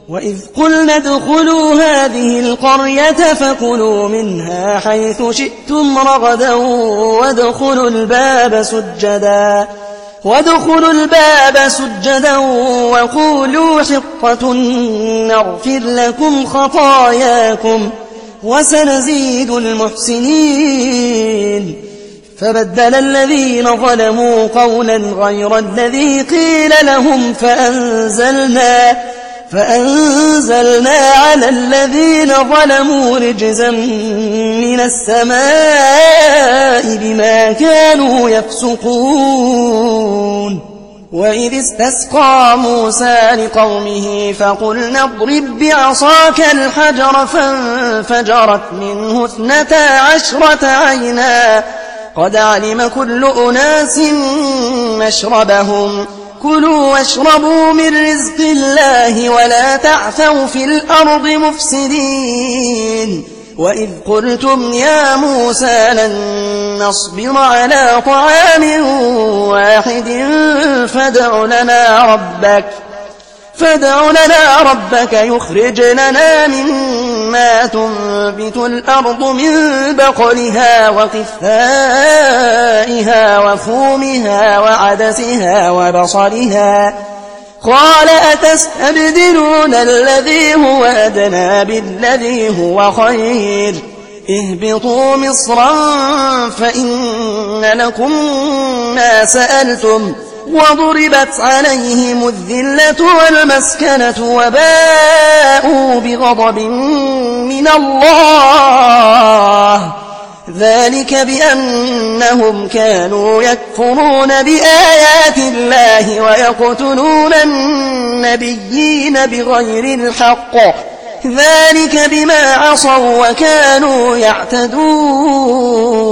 وإذ قلنا ادخلوا هذه القرية فكلوا منها حيث شئتم رغدا وادخلوا الباب سجدا وقولوا حطة نغفر لكم خطاياكم وسنزيد المحسنين. فبدل الذين ظلموا قولا غير الذي قيل لهم فأنزلنا على الذين ظلموا رجزا من السماء بما كانوا يفسقون. وإذ استسقى موسى لقومه فقلنا اضرب بعصاك الحجر فانفجرت منه 12 عينا قد علم كل أناس مشربهم كلوا واشربوا من رزق الله ولا تعثوا في الأرض مفسدين. وإذ قلتم يا موسى لن نصبر على طعام واحد فادع لنا ربك يخرج لنا مما تنبت الأرض من بقلها وقثائها وفومها وعدسها وبصلها قال أتستبدلون الذي هو أدنى بالذي هو خير اهبطوا مصرا فإن لكم ما سألتم وضربت عليهم الذلة والمسكنة وباءوا بغضب من الله ذلك بأنهم كانوا يكفرون بآيات الله ويقتلون النبيين بغير الحق ذلك بما عصوا وكانوا يعتدون.